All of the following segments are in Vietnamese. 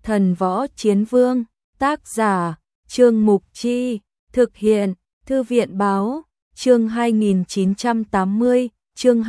Thần võ chiến vương, tác giả, Trương Mục Chi, thực hiện, Thư viện báo, chương 2980, chương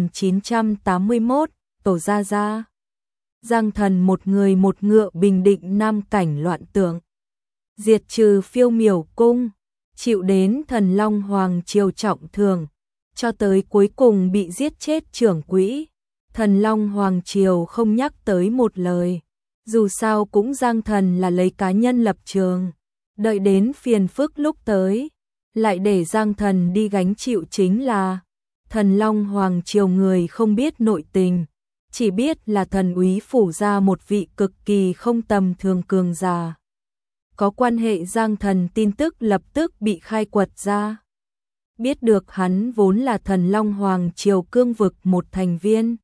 2981, Tổ Gia Gia. Giang Thần một người một ngựa bình định Nam cảnh loạn tượng, diệt trừ Phiêu Miểu cung, chịu đến Thần Long Hoàng triều trọng thương, cho tới cuối cùng bị giết chết trưởng quỹ. Thần Long Hoàng triều không nhắc tới một lời, dù sao cũng Giang Thần là lấy cá nhân lập trường, đợi đến phiền phức lúc tới, lại để Giang Thần đi gánh chịu chính là. Thần Long Hoàng triều người không biết nội tình, chỉ biết là thần úy phủ ra một vị cực kỳ không tầm thường cường giả. Có quan hệ Giang Thần tin tức lập tức bị khai quật ra. Biết được hắn vốn là Thần Long Hoàng triều cương vực một thành viên,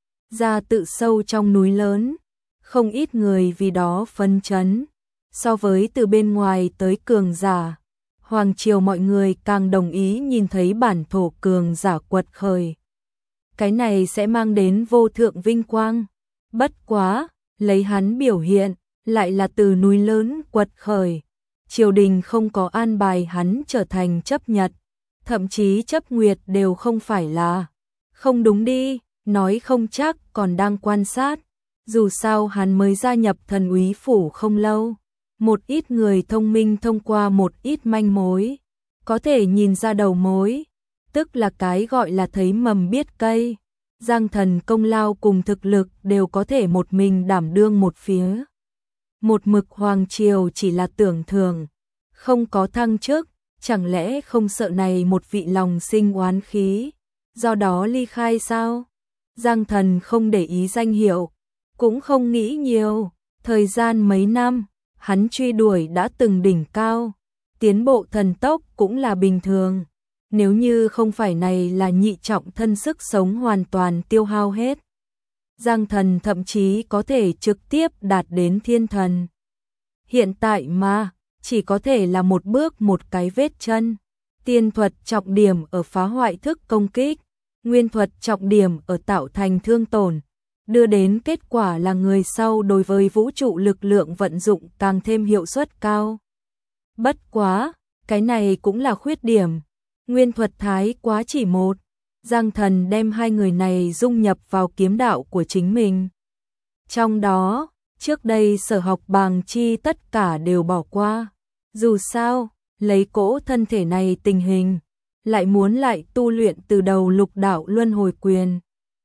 ra tự sâu trong núi lớn, không ít người vì đó phấn chấn. So với từ bên ngoài tới cường giả, Hoàng triều mọi người càng đồng ý nhìn thấy bản thổ cường giả quật khởi. Cái này sẽ mang đến vô thượng vinh quang. Bất quá, lấy hắn biểu hiện, lại là từ núi lớn quật khởi. Triều đình không có an bài hắn trở thành chấp nhật, thậm chí chấp nguyệt đều không phải là. Không đúng đi, nói không chắc còn đang quan sát. Dù sao hắn mới gia nhập thần úy phủ không lâu. Một ít người thông minh thông qua một ít manh mối, có thể nhìn ra đầu mối, tức là cái gọi là thấy mầm biết cây. Giang Thần công lao cùng thực lực đều có thể một mình đảm đương một phía. Một mực hoàng triều chỉ là tưởng thường, không có thăng chức, chẳng lẽ không sợ này một vị lòng sinh oán khí, do đó ly khai sao? Giang Thần không để ý danh hiệu, cũng không nghĩ nhiều, thời gian mấy năm, hắn truy đuổi đã từng đỉnh cao, tiến bộ thần tốc cũng là bình thường. Nếu như không phải này là nhị trọng thân sức sống hoàn toàn tiêu hao hết, Giang Thần thậm chí có thể trực tiếp đạt đến thiên thần. Hiện tại mà, chỉ có thể là một bước một cái vết chân. Tiên thuật trọng điểm ở phá hoại thức công kích, nguyên thuật trọng điểm ở tạo thành thương tổn, đưa đến kết quả là người sau đối với vũ trụ lực lượng vận dụng càng thêm hiệu suất cao. Bất quá, cái này cũng là khuyết điểm. Nguyên thuật thái quá chỉ một, Giang Thần đem hai người này dung nhập vào kiếm đạo của chính mình. Trong đó, trước đây sở học bàng chi tất cả đều bỏ qua. Dù sao, lấy cỗ thân thể này tình hình, lại muốn lại tu luyện từ đầu lục đạo luân hồi quyền.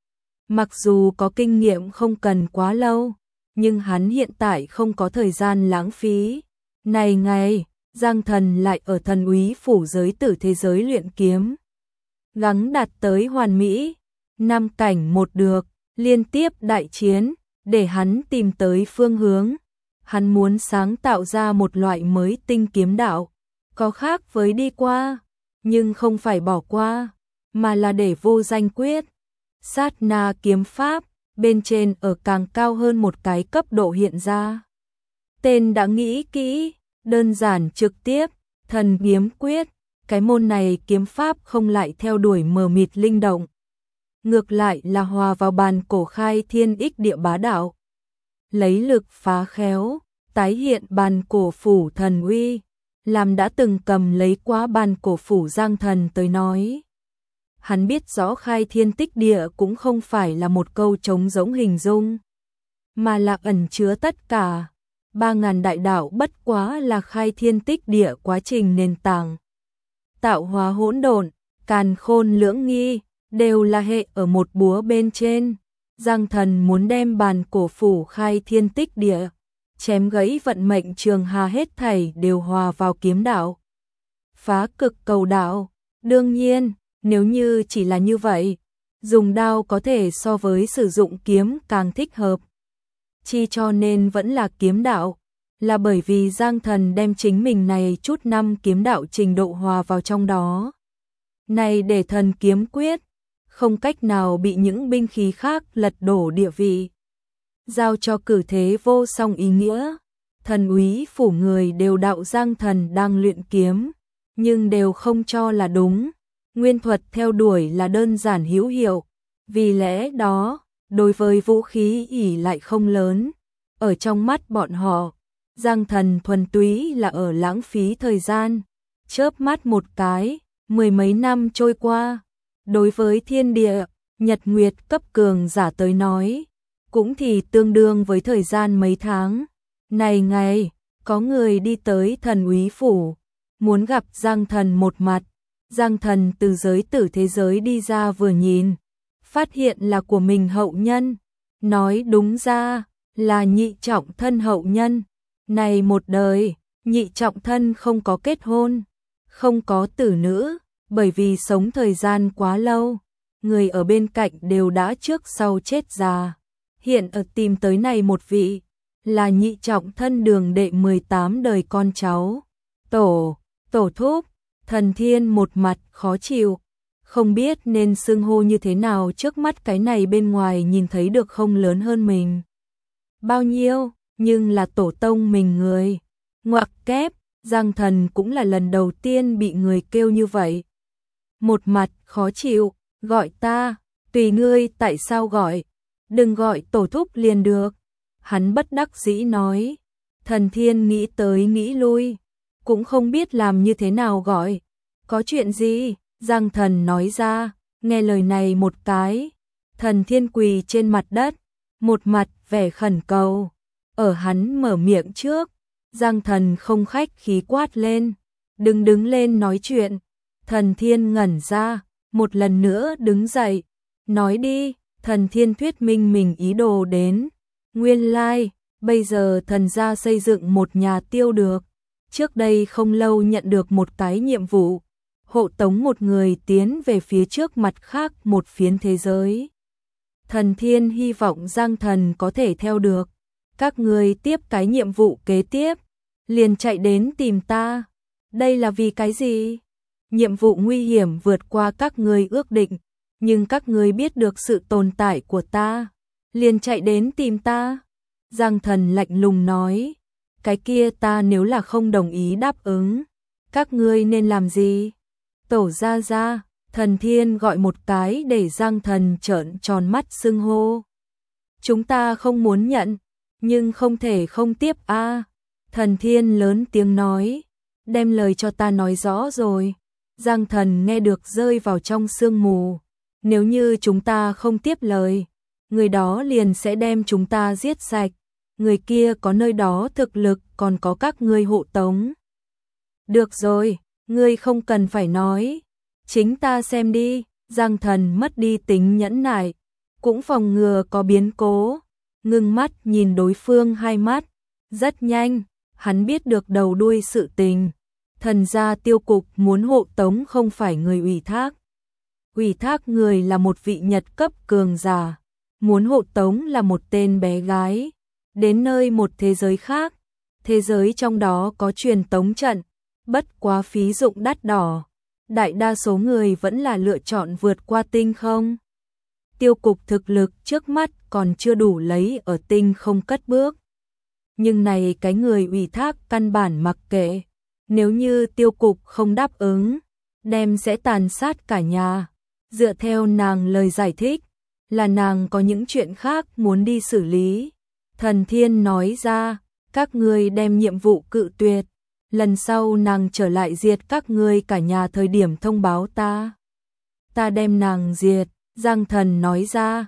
Mặc dù có kinh nghiệm không cần quá lâu, nhưng hắn hiện tại không có thời gian lãng phí. Này ngày, Giang Thần lại ở thần úy phủ giới tử thế giới luyện kiếm, gắng đạt tới hoàn mỹ, 5 cảnh một được, liên tiếp đại chiến, để hắn tìm tới phương hướng. Hắn muốn sáng tạo ra một loại mới tinh kiếm đạo, có khác với đi qua, nhưng không phải bỏ qua, mà là để vô danh quyết. Sát na kiếm pháp, bên trên ở càng cao hơn một cái cấp độ hiện ra. Tên đã nghĩ kỹ, đơn giản trực tiếp, thần kiếm quyết, cái môn này kiếm pháp không lại theo đuổi mờ mịt linh động. Ngược lại là hòa vào bàn cổ khai thiên ích địa bá đạo. Lấy lực phá khéo, tái hiện bàn cổ phủ thần uy, làm đã từng cầm lấy quá bàn cổ phủ Giang Thần tới nói. Hắn biết rõ khai thiên tích địa cũng không phải là một câu trống rỗng hình dung, mà là ẩn chứa tất cả. 3.000 đại đạo bất quá là khai thiên tích địa quá trình nền tảng. Tạo hóa hỗn độn, càn khôn lưỡng nghi, đều là hệ ở một búa bên trên. Giang Thần muốn đem bàn cổ phủ khai thiên tích địa, chém gãy vận mệnh trường hà hết thảy đều hòa vào kiếm đạo. Phá cực cầu đạo, đương nhiên, nếu như chỉ là như vậy, dùng đao có thể so với sử dụng kiếm càng thích hợp. Chi cho nên vẫn là kiếm đạo, là bởi vì Giang Thần đem chính mình này chút năm kiếm đạo trình độ hòa vào trong đó. Này để thần kiếm quyết, không cách nào bị những binh khí khác lật đổ địa vị. Giao cho cử thế vô song ý nghĩa, thần úy phủ người đều đạo Giang Thần đang luyện kiếm, nhưng đều không cho là đúng. Nguyên thuật theo đuổi là đơn giản hữu hiệu, vì lẽ đó, đối với vũ khí ỷ lại không lớn. ở trong mắt bọn họ, Giang Thần thuần túy là ở lãng phí thời gian. Chớp mắt một cái, mười mấy năm trôi qua, đối với thiên địa, nhật nguyệt cấp cường giả tới nói, cũng thì tương đương với thời gian mấy tháng. Này ngày, có người đi tới Thần Úy phủ, muốn gặp Giang Thần một mặt. Giang Thần từ giới tử thế giới đi ra vừa nhìn, phát hiện là của mình hậu nhân, nói đúng ra là nhị trọng thân hậu nhân. Này một đời, nhị trọng thân không có kết hôn, không có tử nữ, bởi vì sống thời gian quá lâu, người ở bên cạnh đều đã trước sau chết già. Hiện ở tìm tới này một vị, là nhị trọng thân Đường đệ 18 đời con cháu. Tổ thúc, Thần Thiên một mặt khó chịu, không biết nên xưng hô như thế nào, trước mắt cái này bên ngoài nhìn thấy được không lớn hơn mình bao nhiêu, nhưng là tổ tông mình người. Ngoặc kép, Giang Thần cũng là lần đầu tiên bị người kêu như vậy. Một mặt khó chịu, gọi ta, tùy ngươi tại sao gọi, đừng gọi tổ thúc liền được. Hắn bất đắc dĩ nói. Thần Thiên nghĩ tới nghĩ lui, cũng không biết làm như thế nào gọi. Có chuyện gì? Giang Thần nói ra. Nghe lời này một cái, Thần Thiên quỳ trên mặt đất, một mặt vẻ khẩn cầu. Ở hắn mở miệng trước, Giang Thần không khách khí quát lên, đừng đứng lên nói chuyện. Thần Thiên ngẩn ra, một lần nữa đứng dậy, nói đi. Thần Thiên thuyết minh mình ý đồ đến. Nguyên lai, bây giờ thần gia xây dựng một nhà tiêu được. Trước đây không lâu nhận được một cái nhiệm vụ, hộ tống một người tiến về phía trước mặt khác một phiến thế giới. Thần Thiên hy vọng Giang Thần có thể theo được. Các người tiếp cái nhiệm vụ kế tiếp, liền chạy đến tìm ta. Đây là vì cái gì? Nhiệm vụ nguy hiểm vượt qua các người ước định, nhưng các người biết được sự tồn tại của ta, liền chạy đến tìm ta. Giang Thần lạnh lùng nói, cái kia ta nếu là không đồng ý đáp ứng, các ngươi nên làm gì? Tổ gia gia, Thần Thiên gọi một cái để Giang Thần trợn tròn mắt xưng hô. Chúng ta không muốn nhận, nhưng không thể không tiếp a. Thần Thiên lớn tiếng nói, đem lời cho ta nói rõ rồi. Giang Thần nghe được rơi vào trong sương mù. Nếu như chúng ta không tiếp lời, người đó liền sẽ đem chúng ta giết sạch. Người kia có nơi đó thực lực còn có các ngươi hộ tống. Được rồi, ngươi không cần phải nói. Chính ta xem đi. Giang Thần mất đi tính nhẫn nại, cũng phòng ngừa có biến cố. Ngưng mắt nhìn đối phương hai mắt. Rất nhanh, hắn biết được đầu đuôi sự tình. Thần gia tiêu cục muốn hộ tống không phải người ủy thác. Ủy thác người là một vị nhật cấp cường giả. Muốn hộ tống là một tên bé gái. Đến nơi một thế giới khác. Thế giới trong đó có truyền tống trận. Bất quá phí dụng đắt đỏ. Đại đa số người vẫn là lựa chọn vượt qua tinh không. Tiêu cục thực lực trước mắt còn chưa đủ lấy ở tinh không cất bước. Nhưng này cái người ủy thác căn bản mặc kệ. Nếu như tiêu cục không đáp ứng, đem sẽ tàn sát cả nhà. Dựa theo nàng lời giải thích, là nàng có những chuyện khác muốn đi xử lý. Thần Thiên nói ra, các ngươi đem nhiệm vụ cự tuyệt. Lần sau nàng trở lại diệt các ngươi cả nhà thời điểm thông báo ta. Ta đem nàng diệt. Giang Thần nói ra,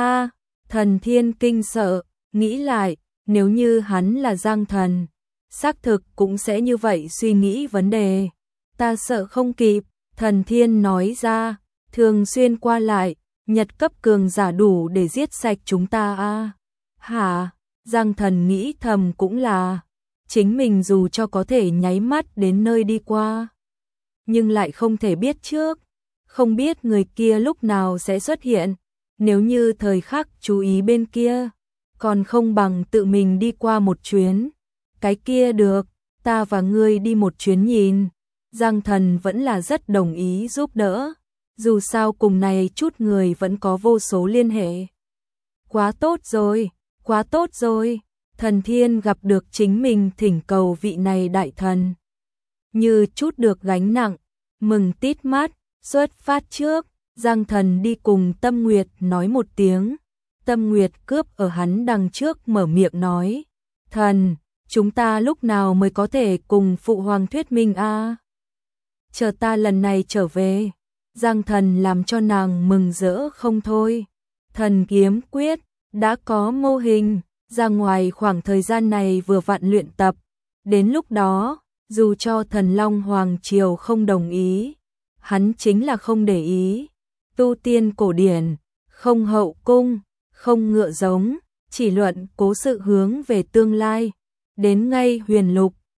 Thần Thiên kinh sợ, nghĩ lại, nếu như hắn là Giang Thần, xác thực cũng sẽ như vậy suy nghĩ vấn đề. Ta sợ không kịp. Thần Thiên nói ra, thường xuyên qua lại, nhật cấp cường giả đủ để giết sạch chúng ta a. Hả? Giang Thần nghĩ thầm cũng là, chính mình dù cho có thể nháy mắt đến nơi đi qua, nhưng lại không thể biết trước, không biết người kia lúc nào sẽ xuất hiện. Nếu như thời khắc chú ý bên kia, còn không bằng tự mình đi qua một chuyến. Cái kia được, ta và ngươi đi một chuyến nhìn. Giang Thần vẫn là rất đồng ý giúp đỡ. Dù sao cùng này chút người vẫn có vô số liên hệ. Quá tốt rồi, quá tốt rồi. Thần Thiên gặp được chính mình thỉnh cầu vị này đại thần. Như chút được gánh nặng, mừng tít mắt, xuất phát trước. Giang Thần đi cùng Tâm Nguyệt nói một tiếng. Tâm Nguyệt cướp ở hắn đằng trước mở miệng nói, thần, chúng ta lúc nào mới có thể cùng phụ hoàng thuyết minh a? Chờ ta lần này trở về. Giang Thần làm cho nàng mừng rỡ không thôi. Thần kiếm quyết đã có mô hình, ra ngoài khoảng thời gian này vừa vặn luyện tập. Đến lúc đó, dù cho Thần Long Hoàng Triều không đồng ý, hắn chính là không để ý. Tu tiên cổ điển, không hậu cung, không ngựa giống, chỉ luận cố sự hướng về tương lai. Đến ngay huyền lục,